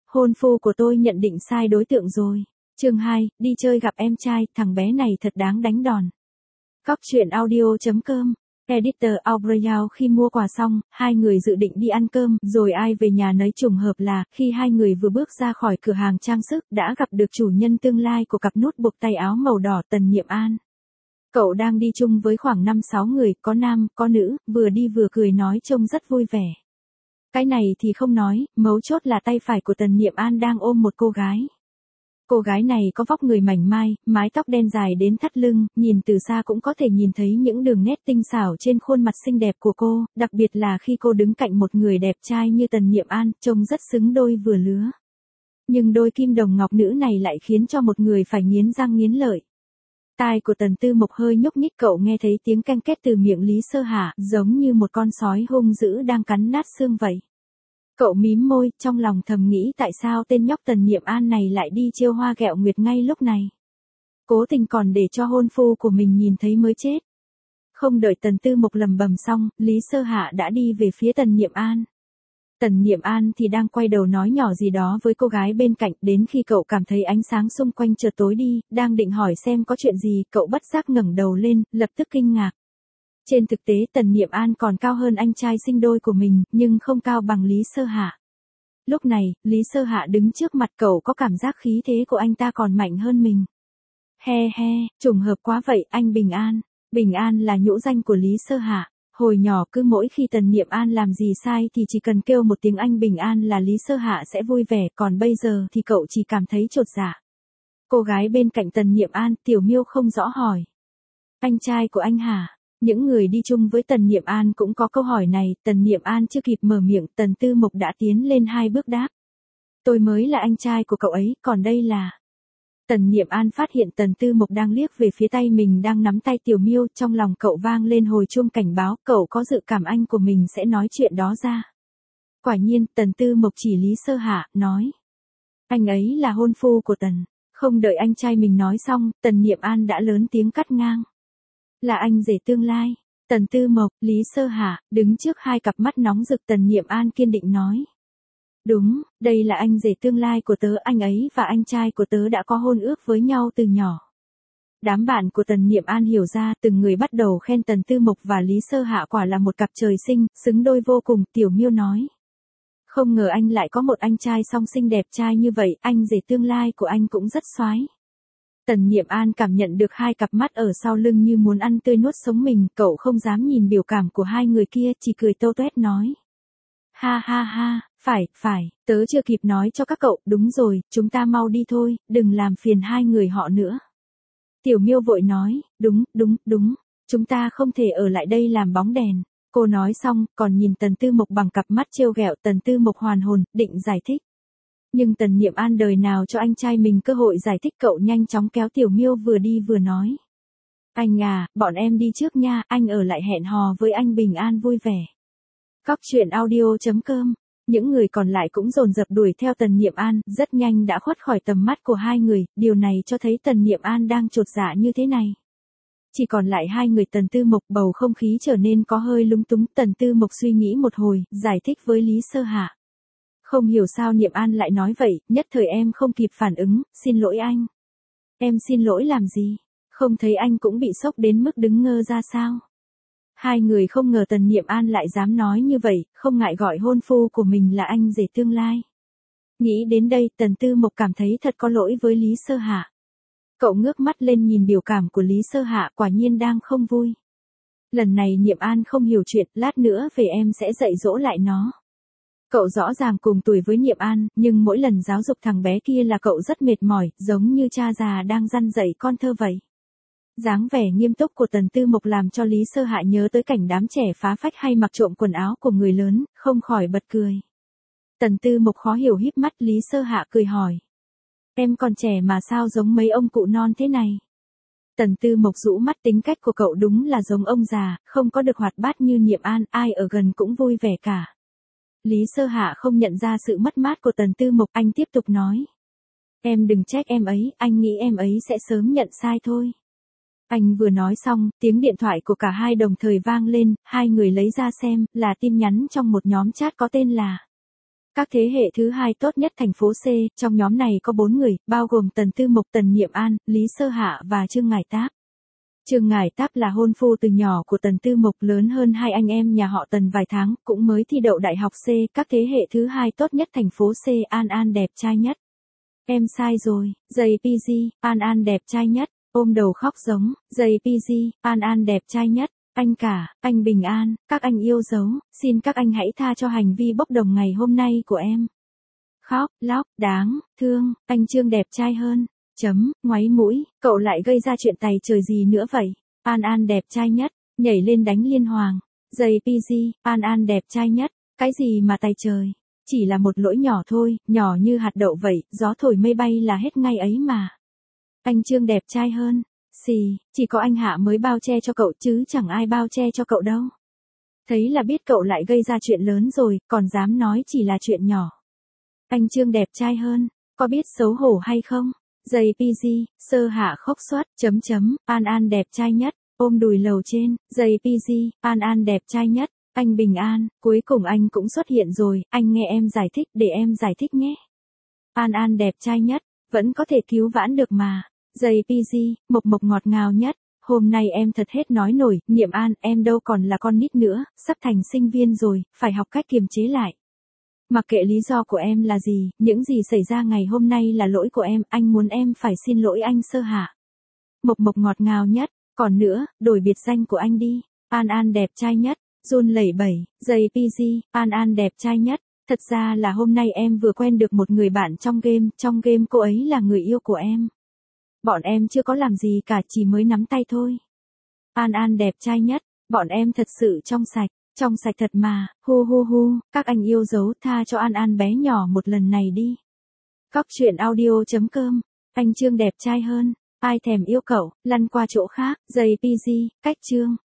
hôn phu của tôi nhận định sai đối tượng rồi. Chương 2, đi chơi gặp em trai, thằng bé này thật đáng đánh đòn. Góc truyện audio.com. Editor Aubreyal khi mua quà xong, hai người dự định đi ăn cơm, rồi ai về nhà nấy. Trùng hợp là, khi hai người vừa bước ra khỏi cửa hàng trang sức, đã gặp được chủ nhân tương lai của cặp nút buộc tay áo màu đỏ, Tần Niệm An. Cậu đang đi chung với khoảng 5-6 người, có nam, có nữ, vừa đi vừa cười nói trông rất vui vẻ. Cái này thì không nói, mấu chốt là tay phải của Tần Niệm An đang ôm một cô gái. Cô gái này có vóc người mảnh mai, mái tóc đen dài đến thắt lưng, nhìn từ xa cũng có thể nhìn thấy những đường nét tinh xảo trên khuôn mặt xinh đẹp của cô, đặc biệt là khi cô đứng cạnh một người đẹp trai như Tần Niệm An, trông rất xứng đôi vừa lứa. Nhưng đôi kim đồng ngọc nữ này lại khiến cho một người phải nghiến răng nghiến lợi. Tai của Tần Tư Mộc hơi nhúc nhích, cậu nghe thấy tiếng canh két từ miệng Lý Sơ Hạ, giống như một con sói hung dữ đang cắn nát xương vậy. Cậu mím môi, trong lòng thầm nghĩ tại sao tên nhóc Tần Niệm An này lại đi trêu hoa ghẹo nguyệt ngay lúc này. Cố tình còn để cho hôn phu của mình nhìn thấy mới chết. Không đợi Tần Tư Mộc lầm bầm xong, Lý Sơ Hạ đã đi về phía Tần Niệm An. Tần Niệm An thì đang quay đầu nói nhỏ gì đó với cô gái bên cạnh, đến khi cậu cảm thấy ánh sáng xung quanh chợt tối đi, đang định hỏi xem có chuyện gì, cậu bất giác ngẩng đầu lên, lập tức kinh ngạc. Trên thực tế Tần Niệm An còn cao hơn anh trai sinh đôi của mình, nhưng không cao bằng Lý Sơ Hạ. Lúc này, Lý Sơ Hạ đứng trước mặt cậu có cảm giác khí thế của anh ta còn mạnh hơn mình. He he, trùng hợp quá vậy, anh Bình An. Bình An là nhũ danh của Lý Sơ Hạ. Hồi nhỏ cứ mỗi khi Tần Niệm An làm gì sai thì chỉ cần kêu một tiếng anh Bình An là Lý Sơ Hạ sẽ vui vẻ, còn bây giờ thì cậu chỉ cảm thấy chột dạ. Cô gái bên cạnh Tần Niệm An, Tiểu Miêu không rõ hỏi. Anh trai của anh hả? Những người đi chung với Tần Niệm An cũng có câu hỏi này, Tần Niệm An chưa kịp mở miệng, Tần Tư Mộc đã tiến lên 2 bước đáp. Tôi mới là anh trai của cậu ấy, còn đây là... Tần Niệm An phát hiện Tần Tư Mộc đang liếc về phía tay mình đang nắm tay Tiểu Miêu, trong lòng cậu vang lên hồi chuông cảnh báo, cậu có dự cảm anh của mình sẽ nói chuyện đó ra. Quả nhiên, Tần Tư Mộc chỉ Lý Sơ Hạ, nói. Anh ấy là hôn phu của Tần. Không đợi anh trai mình nói xong, Tần Niệm An đã lớn tiếng cắt ngang. Là anh rể tương lai. Tần Tư Mộc, Lý Sơ Hạ, đứng trước hai cặp mắt nóng rực, Tần Niệm An kiên định nói. Đúng, đây là anh rể tương lai của tớ, anh ấy và anh trai của tớ đã có hôn ước với nhau từ nhỏ. Đám bạn của Tần Niệm An hiểu ra, từng người bắt đầu khen Tần Tư Mộc và Lý Sơ Hạ quả là một cặp trời sinh, xứng đôi vô cùng. Tiểu Miêu nói. Không ngờ anh lại có một anh trai song sinh đẹp trai như vậy, anh rể tương lai của anh cũng rất xoái. Tần Niệm An cảm nhận được hai cặp mắt ở sau lưng như muốn ăn tươi nuốt sống mình, cậu không dám nhìn biểu cảm của hai người kia, chỉ cười tâu tuét nói. Ha ha ha, phải, tớ chưa kịp nói cho các cậu, đúng rồi, chúng ta mau đi thôi, đừng làm phiền hai người họ nữa. Tiểu Miêu vội nói, đúng, chúng ta không thể ở lại đây làm bóng đèn. Cô nói xong, còn nhìn Tần Tư Mộc bằng cặp mắt trêu ghẹo. Tần Tư Mộc hoàn hồn, định giải thích. Nhưng Tần Niệm An đời nào cho anh trai mình cơ hội giải thích, cậu nhanh chóng kéo Tiểu Miêu vừa đi vừa nói. Anh à, bọn em đi trước nha, anh ở lại hẹn hò với anh Bình An vui vẻ. Góc truyện audio.com. Những người còn lại cũng dồn dập đuổi theo Tần Niệm An, rất nhanh đã khuất khỏi tầm mắt của hai người, điều này cho thấy Tần Niệm An đang chột dạ như thế này. Chỉ còn lại hai người Tần Tư Mộc, bầu không khí trở nên có hơi lúng túng. Tần Tư Mộc suy nghĩ một hồi, giải thích với Lý Sơ Hạ. Không hiểu sao Niệm An lại nói vậy, nhất thời em không kịp phản ứng, xin lỗi anh. Em xin lỗi làm gì? Không thấy anh cũng bị sốc đến mức đứng ngơ ra sao? Hai người không ngờ Tần Niệm An lại dám nói như vậy, không ngại gọi hôn phu của mình là anh rể tương lai. Nghĩ đến đây, Tần Tư Mộc cảm thấy thật có lỗi với Lý Sơ Hạ. Cậu ngước mắt lên nhìn biểu cảm của Lý Sơ Hạ, quả nhiên đang không vui. Lần này Niệm An không hiểu chuyện, lát nữa về em sẽ dạy dỗ lại nó. Cậu rõ ràng cùng tuổi với Niệm An, nhưng mỗi lần giáo dục thằng bé kia là cậu rất mệt mỏi, giống như cha già đang răn dạy con thơ vậy. Dáng vẻ nghiêm túc của Tần Tư Mộc làm cho Lý Sơ Hạ nhớ tới cảnh đám trẻ phá phách hay mặc trộm quần áo của người lớn, không khỏi bật cười. Tần Tư Mộc khó hiểu híp mắt, Lý Sơ Hạ cười hỏi. Em còn trẻ mà sao giống mấy ông cụ non thế này? Tần Tư Mộc rũ mắt, tính cách của cậu đúng là giống ông già, không có được hoạt bát như Niệm An, ai ở gần cũng vui vẻ cả. Lý Sơ Hạ không nhận ra sự mất mát của Tần Tư Mộc, anh tiếp tục nói. Em đừng trách em ấy, anh nghĩ em ấy sẽ sớm nhận sai thôi. Anh vừa nói xong, tiếng điện thoại của cả hai đồng thời vang lên, hai người lấy ra xem, là tin nhắn trong một nhóm chat có tên là Các thế hệ thứ hai tốt nhất thành phố C, trong nhóm này có 4 người, bao gồm Tần Tư Mộc, Tần Niệm An, Lý Sơ Hạ và Trương Ngải Táp. Trương Ngải Táp là hôn phu từ nhỏ của Tần Tư Mộc, lớn hơn hai anh em nhà họ Tần vài tháng, cũng mới thi đậu đại học C, các thế hệ thứ hai tốt nhất thành phố C, An An đẹp trai nhất. Em sai rồi, JPG, An An đẹp trai nhất, ôm đầu khóc giống, JPG, An An đẹp trai nhất. Anh cả, anh bình an, các anh yêu dấu, xin các anh hãy tha cho hành vi bốc đồng ngày hôm nay của em. Khóc, lóc, đáng, thương, anh Trương đẹp trai hơn. Ngoáy mũi, cậu lại gây ra chuyện tày trời gì nữa vậy? An An đẹp trai nhất, nhảy lên đánh liên hoàng. JPG, An An đẹp trai nhất, cái gì mà tày trời? Chỉ là một lỗi nhỏ thôi, nhỏ như hạt đậu vậy, gió thổi mây bay là hết ngay ấy mà. Anh Trương đẹp trai hơn. Xì, chỉ có anh Hạ mới bao che cho cậu chứ chẳng ai bao che cho cậu đâu. Thấy là biết cậu lại gây ra chuyện lớn rồi, còn dám nói chỉ là chuyện nhỏ. Anh Trương đẹp trai hơn, có biết xấu hổ hay không? JPG, Sơ Hạ khóc suất, An An đẹp trai nhất, ôm đùi lầu trên, JPG, An An đẹp trai nhất, anh bình an, cuối cùng anh cũng xuất hiện rồi, anh nghe em giải thích để em giải thích nhé. An An đẹp trai nhất, vẫn có thể cứu vãn được mà. JPG, Mộc Mộc ngọt ngào nhất, hôm nay em thật hết nói nổi, Niệm An, em đâu còn là con nít nữa, sắp thành sinh viên rồi, phải học cách kiềm chế lại. Mặc kệ lý do của em là gì, những gì xảy ra ngày hôm nay là lỗi của em, anh muốn em phải xin lỗi anh Sơ Hạ. Mộc Mộc ngọt ngào nhất, còn nữa, đổi biệt danh của anh đi, An An đẹp trai nhất, run lẩy bẩy, JPG, An An đẹp trai nhất. Thật ra là hôm nay em vừa quen được một người bạn trong game cô ấy là người yêu của em. Bọn em chưa có làm gì cả, chỉ mới nắm tay thôi. An An đẹp trai nhất, bọn em thật sự trong sạch thật mà, hu hu hu, các anh yêu dấu tha cho An An bé nhỏ một lần này đi. Cóc truyện audio.com, anh Trương đẹp trai hơn, ai thèm yêu cậu, lăn qua chỗ khác, JPG, cách Trương.